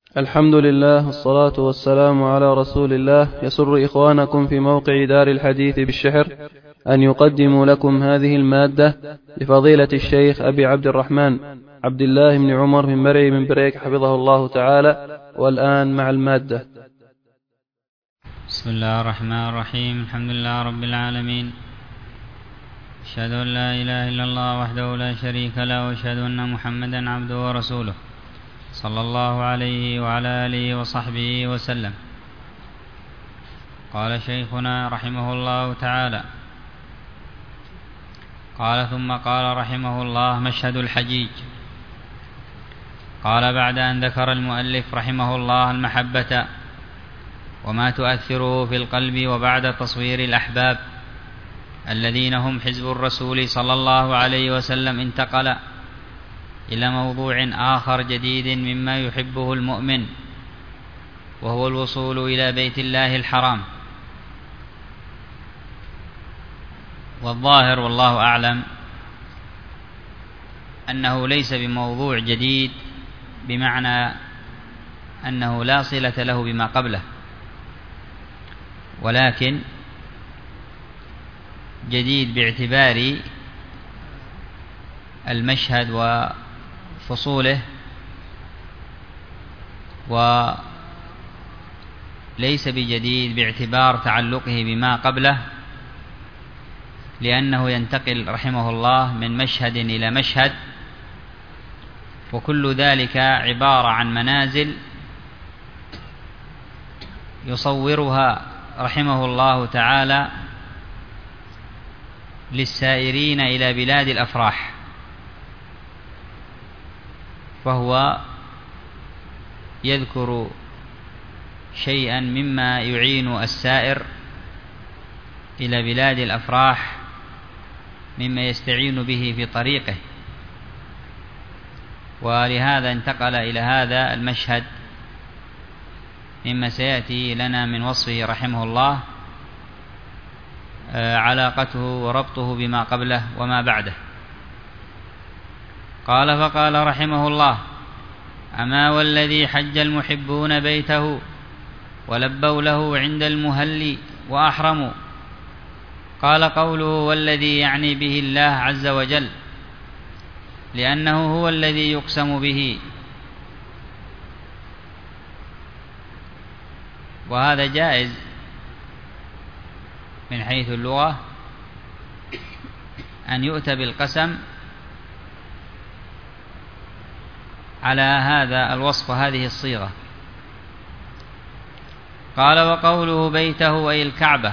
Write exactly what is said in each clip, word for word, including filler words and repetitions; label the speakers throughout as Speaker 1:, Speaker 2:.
Speaker 1: الحمد لله والصلاة والسلام على رسول الله. يسر إخوانكم في موقع دار الحديث بالشحر أن يقدموا لكم هذه المادة لفضيلة الشيخ أبي عبد الرحمن عبد الله بن عمر بن مرعي بن بريك حفظه الله تعالى. والآن مع المادة.
Speaker 2: بسم الله الرحمن الرحيم. الحمد لله رب العالمين، أشهد أن لا إله إلا الله وحده لا شريك له، وأشهد أن محمدا عبده ورسوله صلى الله عليه وعلى آله وصحبه وسلم. قال شيخنا رحمه الله تعالى: قال ثم قال رحمه الله: مشهد الحجيج. قال بعد أن ذكر المؤلف رحمه الله المحبة وما تؤثره في القلب، وبعد تصوير الأحباب الذين هم حزب الرسول صلى الله عليه وسلم، انتقل إلى موضوع آخر جديد مما يحبه المؤمن، وهو الوصول إلى بيت الله الحرام. والظاهر والله أعلم أنه ليس بموضوع جديد، بمعنى أنه لا صلة له بما قبله، ولكن جديد باعتبار المشهد وفصوله، وليس بجديد باعتبار تعلقه بما قبله، لأنه ينتقل رحمه الله من مشهد إلى مشهد، وكل ذلك عبارة عن منازل يصورها رحمه الله تعالى للسائرين إلى بلاد الأفراح. فهو يذكر شيئا مما يعين السائر إلى بلاد الأفراح، مما يستعين به في طريقه، ولهذا انتقل إلى هذا المشهد مما سيأتي لنا من وصفه رحمه الله علاقته وربطه بما قبله وما بعده. قال: فقال رحمه الله: أما والذي حج المحبون بيته ولبوا له عند المهل وأحرموا. قال: قوله والذي يعني به الله عز وجل، لأنه هو الذي يقسم به، وهذا جائز من حيث اللغة أن يؤتى بالقسم على هذا الوصف هذه الصيغة. قال: وقوله بيته أي الكعبة،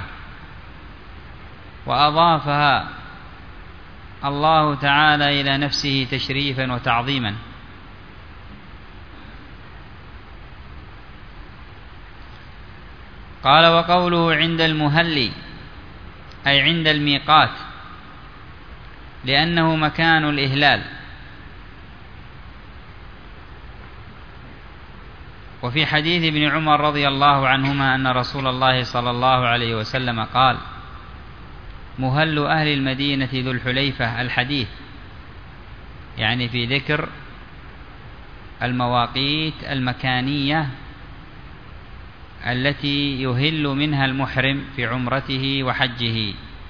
Speaker 2: وأضافها الله تعالى إلى نفسه تشريفا وتعظيما. قال: وقوله عند المهل أي عند الميقات، لأنه مكان الإهلال. وفي حديث ابن عمر رضي الله عنهما أن رسول الله صلى الله عليه وسلم قال: مهل أهل المدينة ذو الحليفة، الحديث يعني في ذكر المواقيت المكانية التي يهل منها المحرم في عمرته وحجه.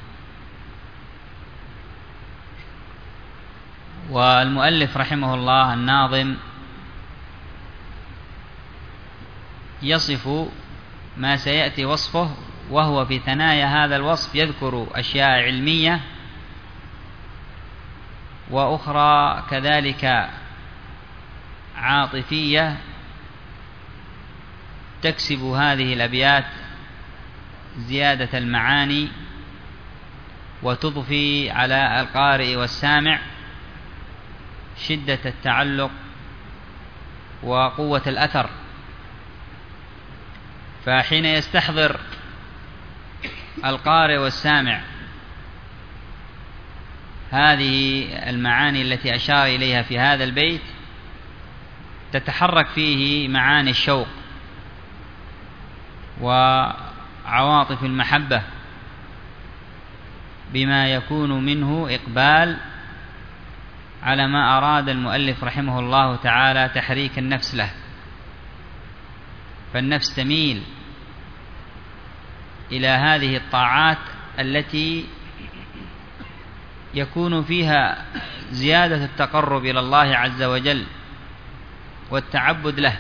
Speaker 2: والمؤلف رحمه الله الناظم يصف ما سيأتي وصفه، وهو في ثنايا هذا الوصف يذكر أشياء علمية وأخرى كذلك عاطفية تكسب هذه الأبيات زيادة المعاني، وتضفي على القارئ والسامع شدة التعلق وقوة الأثر. فحين يستحضر القارئ والسامع هذه المعاني التي أشار إليها في هذا البيت، تتحرك فيه معاني الشوق وعواطف المحبة، بما يكون منه إقبال على ما أراد المؤلف رحمه الله تعالى تحريك النفس له. فالنفس تميل إلى هذه الطاعات التي يكون فيها زيادة التقرب إلى الله عز وجل والتعبد له،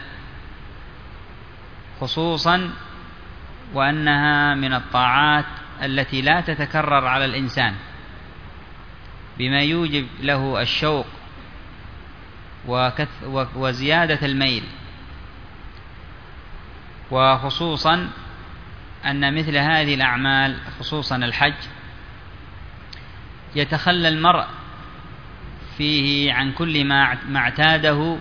Speaker 2: خصوصا وأنها من الطاعات التي لا تتكرر على الإنسان، بما يوجب له الشوق وزيادة الميل، وخصوصا أن مثل هذه الأعمال خصوصا الحج يتخلى المرء فيه عن كل ما اعتاده،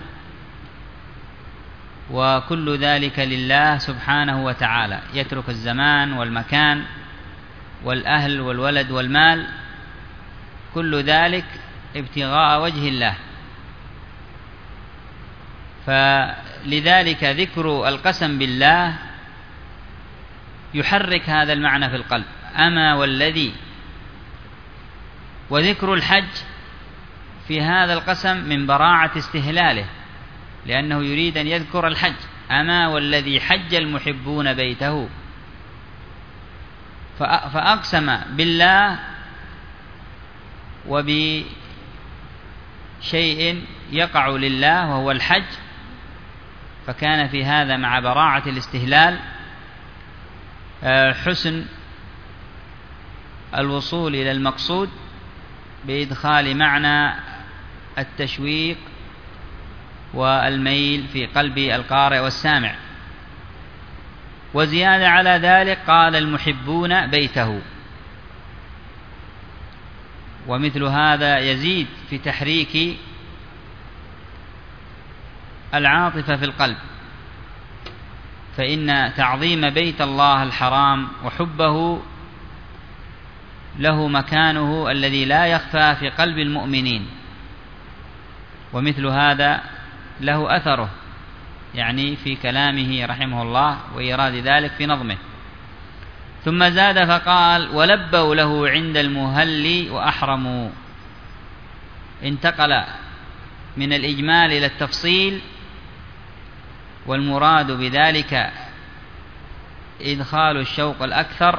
Speaker 2: وكل ذلك لله سبحانه وتعالى، يترك الزمان والمكان والأهل والولد والمال، كل ذلك ابتغاء وجه الله. فلذلك ذكر القسم بالله يحرك هذا المعنى في القلب، أما والذي. وذكر الحج في هذا القسم من براعة استهلاله، لأنه يريد أن يذكر الحج، أما والذي حج المحبون بيته، فأقسم بالله وبشيء يقع لله وهو الحج، فكان في هذا مع براعة الاستهلال حسن الوصول إلى المقصود بإدخال معنى التشويق والميل في قلب القارئ والسامع. وزيادة على ذلك قال المحبون بيته، ومثل هذا يزيد في تحريك العاطفة في القلب، فإن تعظيم بيت الله الحرام وحبه له مكانه الذي لا يخفى في قلب المؤمنين، ومثل هذا له أثره يعني في كلامه رحمه الله وإيراد ذلك في نظمه. ثم زاد فقال ولبوا له عند المهل وأحرموا، انتقل من الإجمال إلى التفصيل، والمراد بذلك إدخال الشوق الأكثر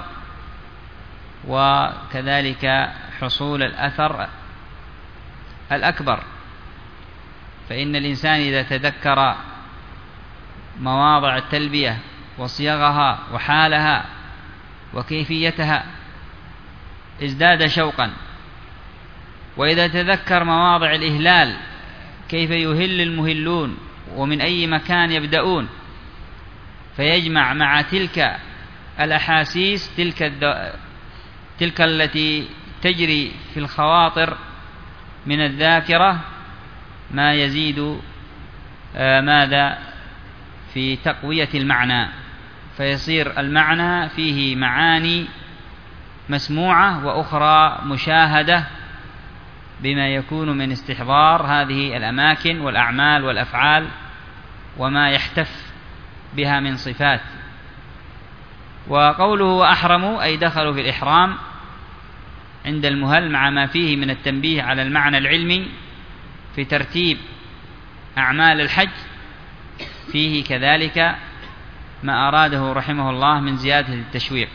Speaker 2: وكذلك حصول الأثر الأكبر. فإن الإنسان إذا تذكر مواضع التلبية وصيغها وحالها وكيفيتها ازداد شوقا، وإذا تذكر مواضع الإهلال كيف يهل المهلون ومن أي مكان يبدأون، فيجمع مع تلك الأحاسيس تلك, الد... تلك التي تجري في الخواطر من الذاكرة ما يزيد آه ماذا في تقوية المعنى، فيصير المعنى فيه معاني مسموعة وأخرى مشاهدة، بما يكون من استحضار هذه الأماكن والأعمال والأفعال وما يحتف بها من صفات. وقوله وأحرموا أي دخلوا في الإحرام عند المهل، مع ما فيه من التنبيه على المعنى العلمي في ترتيب أعمال الحج، فيه كذلك ما أراده رحمه الله من زيادة التشويق.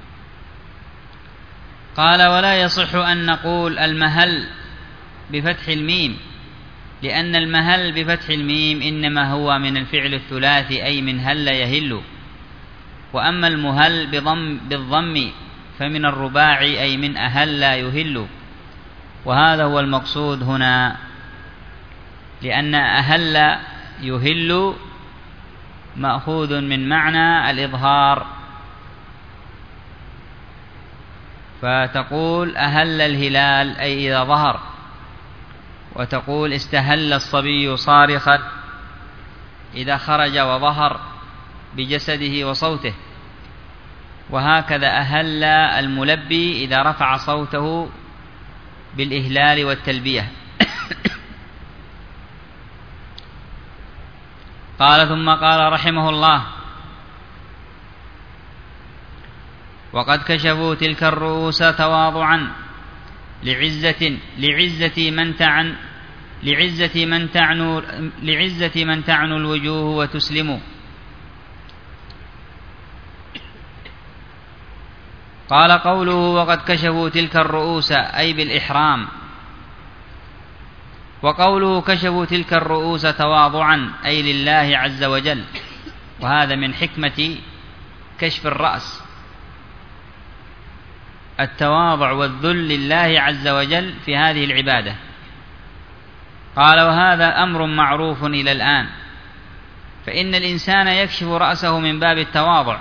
Speaker 2: قال ولا يصح أن نقول المهل بفتح الميم، لأن المهل بفتح الميم إنما هو من الفعل الثلاثي أي من هل يهل، وأما المهل بضم بالضم فمن الرباعي أي من أهل يهل، وهذا هو المقصود هنا، لأن أهل يهل مأخوذ من معنى الإظهار، فتقول أهل الهلال أي إذا ظهر، وتقول استهل الصبي صارخا إذا خرج وظهر بجسده وصوته، وهكذا أهل الملبي إذا رفع صوته بالإهلال والتلبية. قال ثم قال رحمه الله وقد كشفوا تلك الرؤوس تواضعا لعزة لعزة من تعن لعزة من تعنو لعزة من تعنو الوجوه وتسلم، قال قوله وقد كشفوا تلك الرؤوس أي بالإحرام، وقوله كشفوا تلك الرؤوس تواضعا أي لله عز وجل، وهذا من حكمة كشف الرأس، التواضع والذل لله عز وجل في هذه العبادة. قال وهذا أمر معروف إلى الآن، فإن الإنسان يكشف رأسه من باب التواضع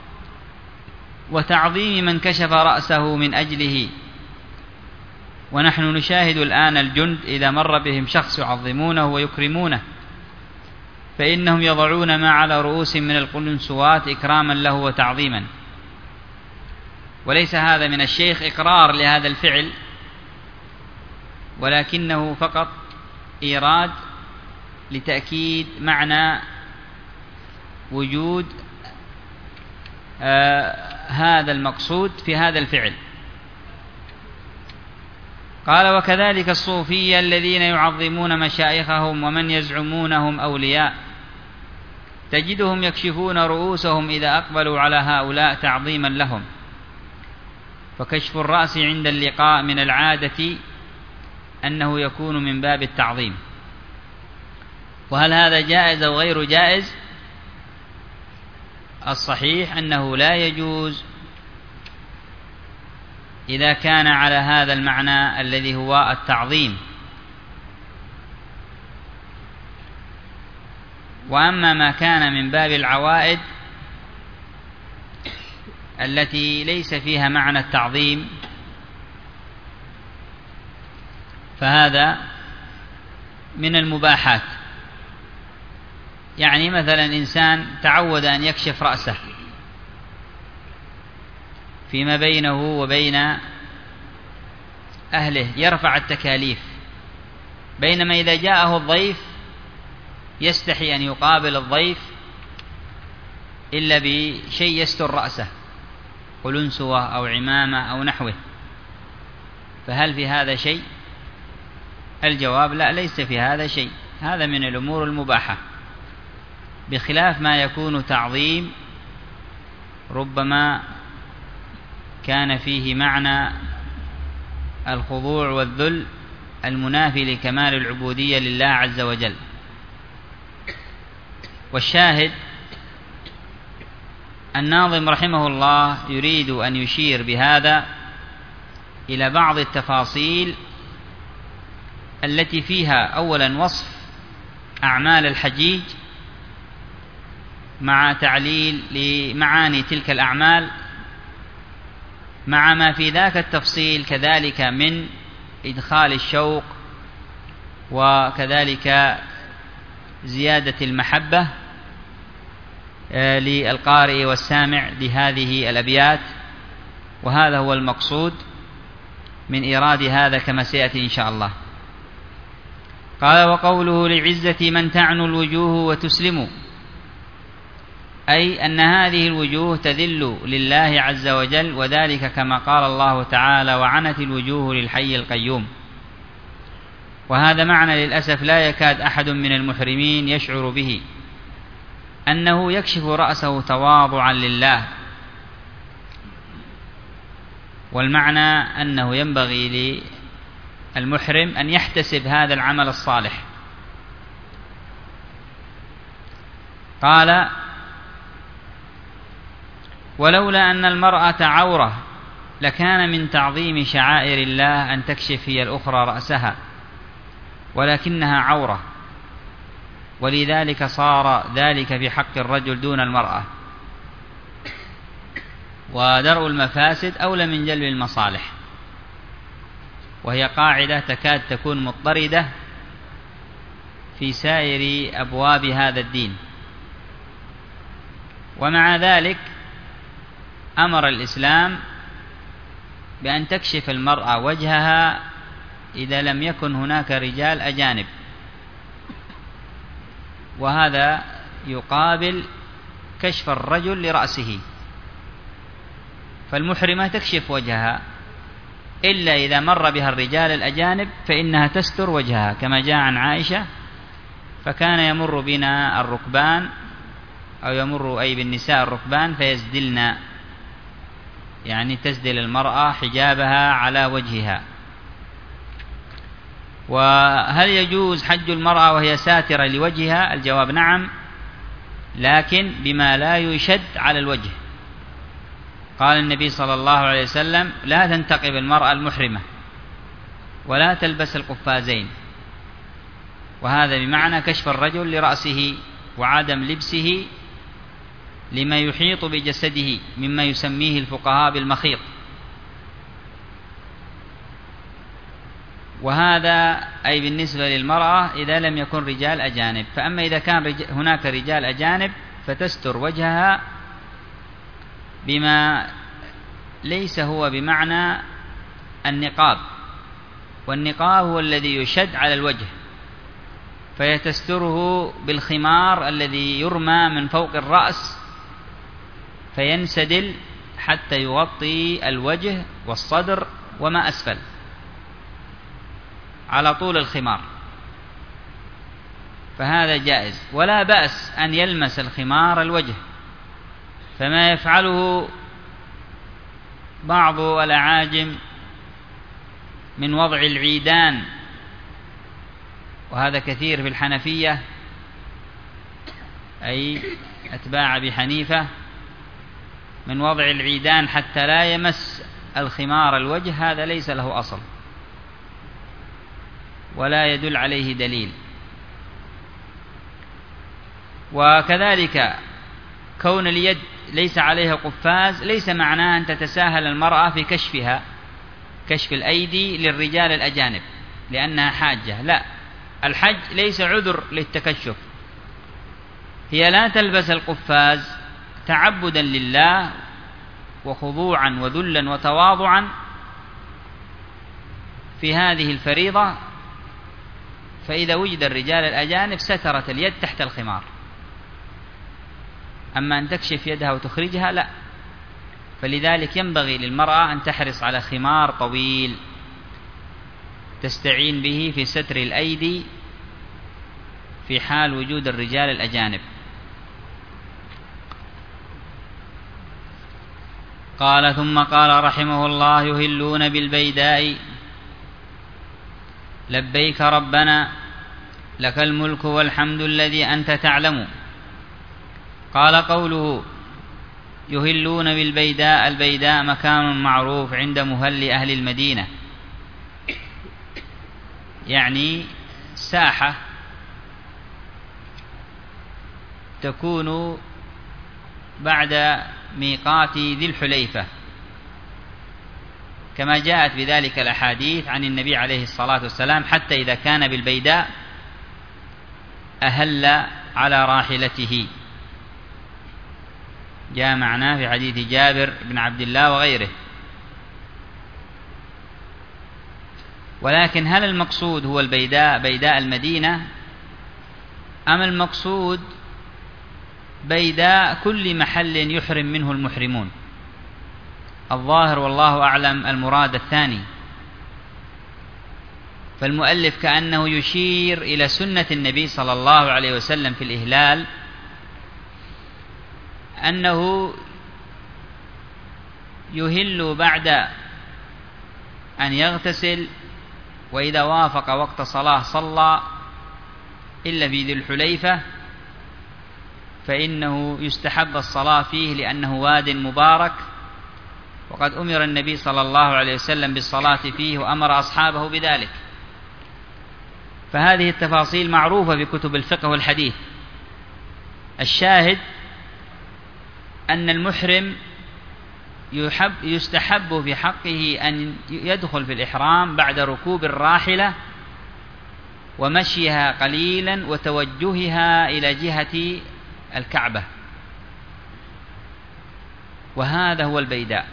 Speaker 2: وتعظيم من كشف رأسه من أجله. ونحن نشاهد الآن الجند إذا مر بهم شخص يعظمونه ويكرمونه فإنهم يضعون ما على رؤوسهم من القلنسوات إكراما له وتعظيما، وليس هذا من الشيخ إقرار لهذا الفعل، ولكنه فقط إيراد لتأكيد معنى وجود آه هذا المقصود في هذا الفعل. قال وكذلك الصوفية الذين يعظمون مشايخهم ومن يزعمونهم أولياء، تجدهم يكشفون رؤوسهم إذا أقبلوا على هؤلاء تعظيما لهم، فكشف الرأس عند اللقاء من العادة أنه يكون من باب التعظيم. وهل هذا جائز أو غير جائز؟ الصحيح أنه لا يجوز إذا كان على هذا المعنى الذي هو التعظيم. وأما ما كان من باب العوائد التي ليس فيها معنى التعظيم فهذا من المباحات. يعني مثلا إنسان تعود أن يكشف رأسه فيما بينه وبين أهله يرفع التكاليف، بينما إذا جاءه الضيف يستحي أن يقابل الضيف إلا بشيء يستر رأسه، قلنسوة أو عمامة أو نحوه، فهل في هذا شيء؟ الجواب لا، ليس في هذا شيء، هذا من الأمور المباحة، بخلاف ما يكون تعظيم ربما كان فيه معنى الخضوع والذل المنافي لكمال العبودية لله عز وجل. والشاهد الناظم رحمه الله يريد أن يشير بهذا إلى بعض التفاصيل التي فيها أولا وصف أعمال الحجيج مع تعليل لمعاني تلك الأعمال، مع ما في ذاك التفصيل كذلك من إدخال الشوق وكذلك زيادة المحبة للقارئ والسامع لهذه الأبيات، وهذا هو المقصود من إيراد هذا كما سيأتي إن شاء الله. قال وقوله لعزة من تعنو الوجوه وتسلم، أي أن هذه الوجوه تذل لله عز وجل، وذلك كما قال الله تعالى وعنت الوجوه للحي القيوم. وهذا معنى للأسف لا يكاد أحد من المحرمين يشعر به، أنه يكشف رأسه تواضعا لله، والمعنى أنه ينبغي للمحرم أن يحتسب هذا العمل الصالح. قال ولولا أن المرأة عورة لكان من تعظيم شعائر الله أن تكشف هي الأخرى رأسها، ولكنها عورة، ولذلك صار ذلك في حق الرجل دون المرأة، ودرء المفاسد أولى من جلب المصالح، وهي قاعدة تكاد تكون مضطردة في سائر أبواب هذا الدين. ومع ذلك أمر الإسلام بأن تكشف المرأة وجهها إذا لم يكن هناك رجال أجانب، وهذا يقابل كشف الرجل لرأسه، فالمحرمة تكشف وجهها إلا إذا مر بها الرجال الأجانب فإنها تستر وجهها، كما جاء عن عائشة فكان يمر بنا الركبان أو يمر أي بالنساء الركبان فيسدلن، يعني تسدل المرأة حجابها على وجهها. وهل يجوز حج المرأة وهي ساترة لوجهها؟ الجواب نعم، لكن بما لا يشد على الوجه. قال النبي صلى الله عليه وسلم: لا تنتقب المرأة المحرمة ولا تلبس القفازين، وهذا بمعنى كشف الرجل لرأسه وعدم لبسه لما يحيط بجسده مما يسميه الفقهاء بالمخيط. وهذا أي بالنسبة للمرأة إذا لم يكن رجال أجانب. فأما إذا كان هناك رجال أجانب فتستر وجهها بما ليس هو بمعنى النقاب، والنقاب هو الذي يشد على الوجه، فيتستره بالخمار الذي يرمى من فوق الرأس فينسدل حتى يغطي الوجه والصدر وما أسفل على طول الخمار، فهذا جائز. ولا بأس أن يلمس الخمار الوجه، فما يفعله بعض الأعاجم من وضع العيدان، وهذا كثير في الحنفية أي أتباع أبي حنيفة، من وضع العيدان حتى لا يمس الخمار الوجه، هذا ليس له أصل ولا يدل عليه دليل. وكذلك كون اليد ليس عليها قفاز ليس معناه أن تتساهل المرأة في كشفها، كشف الأيدي للرجال الأجانب لأنها حاجة، لا، الحج ليس عذر للتكشف. هي لا تلبس القفاز تعبدا لله وخضوعا وذلا وتواضعا في هذه الفريضة، فإذا وجد الرجال الأجانب سترت اليد تحت الخمار. أما أن تكشف يدها وتخرجها لا. فلذلك ينبغي للمرأة أن تحرص على خمار طويل تستعين به في ستر الأيدي في حال وجود الرجال الأجانب. قال: ثم قال رحمه الله: يهلون بالبيداء لبيك ربنا لك الملك والحمد الذي أنت تعلم. قال: قوله يهلون بالبيداء، البيداء مكان معروف عند مهل أهل المدينة، يعني ساحة تكون بعد ميقات ذي الحليفة، كما جاءت بذلك الأحاديث عن النبي عليه الصلاة والسلام: حتى إذا كان بالبيداء أهل على راحلته، جاء معناه في حديث جابر بن عبد الله وغيره. ولكن هل المقصود هو البيداء بيداء المدينة، أم المقصود بيداء كل محل يحرم منه المحرمون؟ الظاهر والله أعلم المراد الثاني. فالمؤلف كأنه يشير إلى سنة النبي صلى الله عليه وسلم في الإهلال، أنه يهل بعد أن يغتسل، وإذا وافق وقت صلاة صلى، إلا في ذي الحليفة فإنه يستحب الصلاة فيه لأنه واد مبارك، وقد أمر النبي صلى الله عليه وسلم بالصلاة فيه وأمر أصحابه بذلك. فهذه التفاصيل معروفة في كتب الفقه والحديث. الشاهد أن المحرم يحب يستحب في حقه أن يدخل في الإحرام بعد ركوب الراحلة ومشيها قليلا وتوجهها إلى جهة الكعبة، وهذا هو البيداء،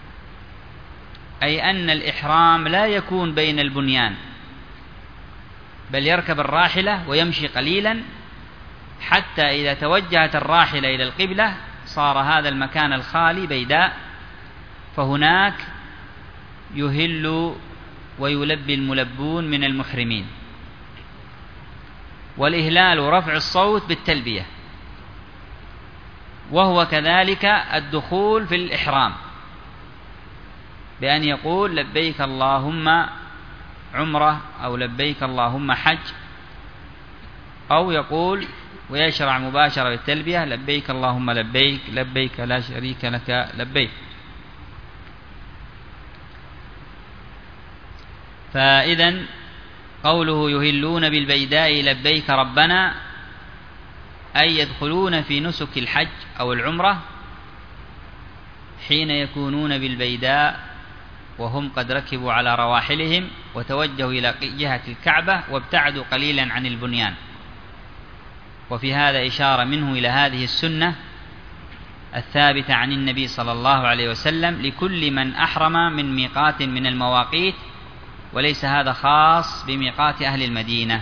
Speaker 2: أي أن الإحرام لا يكون بين البنيان، بل يركب الراحلة ويمشي قليلا حتى إذا توجهت الراحلة إلى القبلة صار هذا المكان الخالي بيداء، فهناك يهل ويلبي الملبون من المحرمين. والإهلال رفع الصوت بالتلبية، وهو كذلك الدخول في الإحرام، بأن يقول لبيك اللهم عمرة أو لبيك اللهم حج، أو يقول ويشرع مباشرة بالتلبية لبيك اللهم لبيك لبيك لا شريك لك لبيك. فإذن قوله يهلون بالبيداء لبيك ربنا أي يدخلون في نسك الحج أو العمرة حين يكونون بالبيداء وهم قد ركبوا على رواحلهم وتوجهوا إلى جهة الكعبة وابتعدوا قليلا عن البنيان. وفي هذا إشارة منه إلى هذه السنة الثابتة عن النبي صلى الله عليه وسلم لكل من أحرم من ميقات من المواقيت، وليس هذا خاص بميقات أهل المدينة.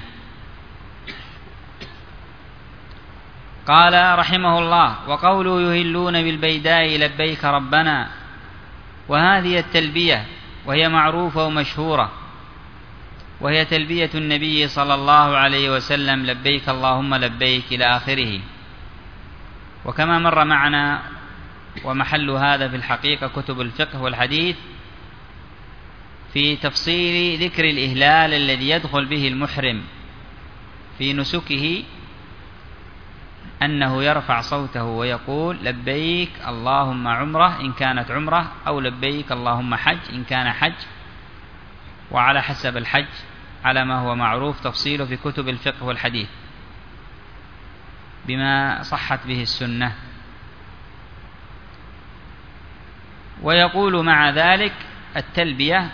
Speaker 2: قال رحمه الله: وقوله يهلون بالبيداء لبيك ربنا، وهذه التلبية وهي معروفة ومشهورة، وهي تلبية النبي صلى الله عليه وسلم لبيك اللهم لبيك إلى آخره. وكما مر معنا ومحل هذا في الحقيقة كتب الفقه والحديث في تفصيل ذكر الإهلال الذي يدخل به المحرم في نسكه، أنه يرفع صوته ويقول لبيك اللهم عمرة إن كانت عمرة، أو لبيك اللهم حج إن كان حج، وعلى حسب الحج على ما هو معروف تفصيله في كتب الفقه والحديث بما صحت به السنة. ويقول مع ذلك التلبية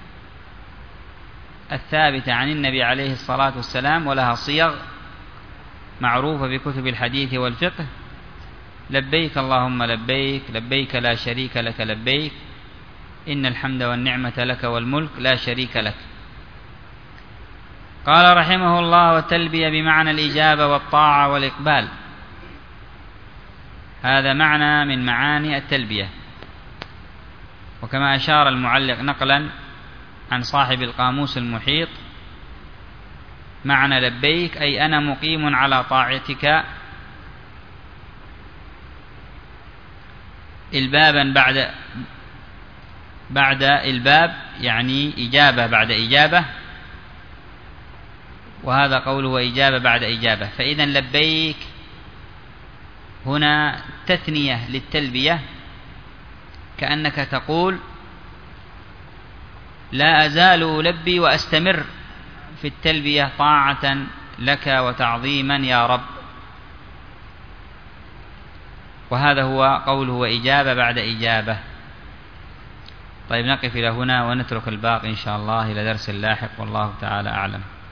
Speaker 2: الثابتة عن النبي عليه الصلاة والسلام ولها صيغ معروفة في كتب الحديث والفقه: لبيك اللهم لبيك لبيك لا شريك لك لبيك إن الحمد والنعمة لك والملك لا شريك لك. قال رحمه الله: والتلبية بمعنى الإجابة والطاعة والإقبال. هذا معنى من معاني التلبية. وكما أشار المعلق نقلا عن صاحب القاموس المحيط: معنى لبيك أي أنا مقيم على طاعتك البابا بعد بعد الباب، يعني إجابة بعد إجابة، وهذا قوله وإجابة بعد إجابة. فإذا لبيك هنا تثنية للتلبية، كأنك تقول لا أزال ألبي وأستمر في التلبية طاعة لك وتعظيما يا رب. وهذا هو قوله وإجابة بعد إجابة. طيب نقف إلى هنا ونترك الباقي إن شاء الله إلى درس لاحق، والله تعالى أعلم.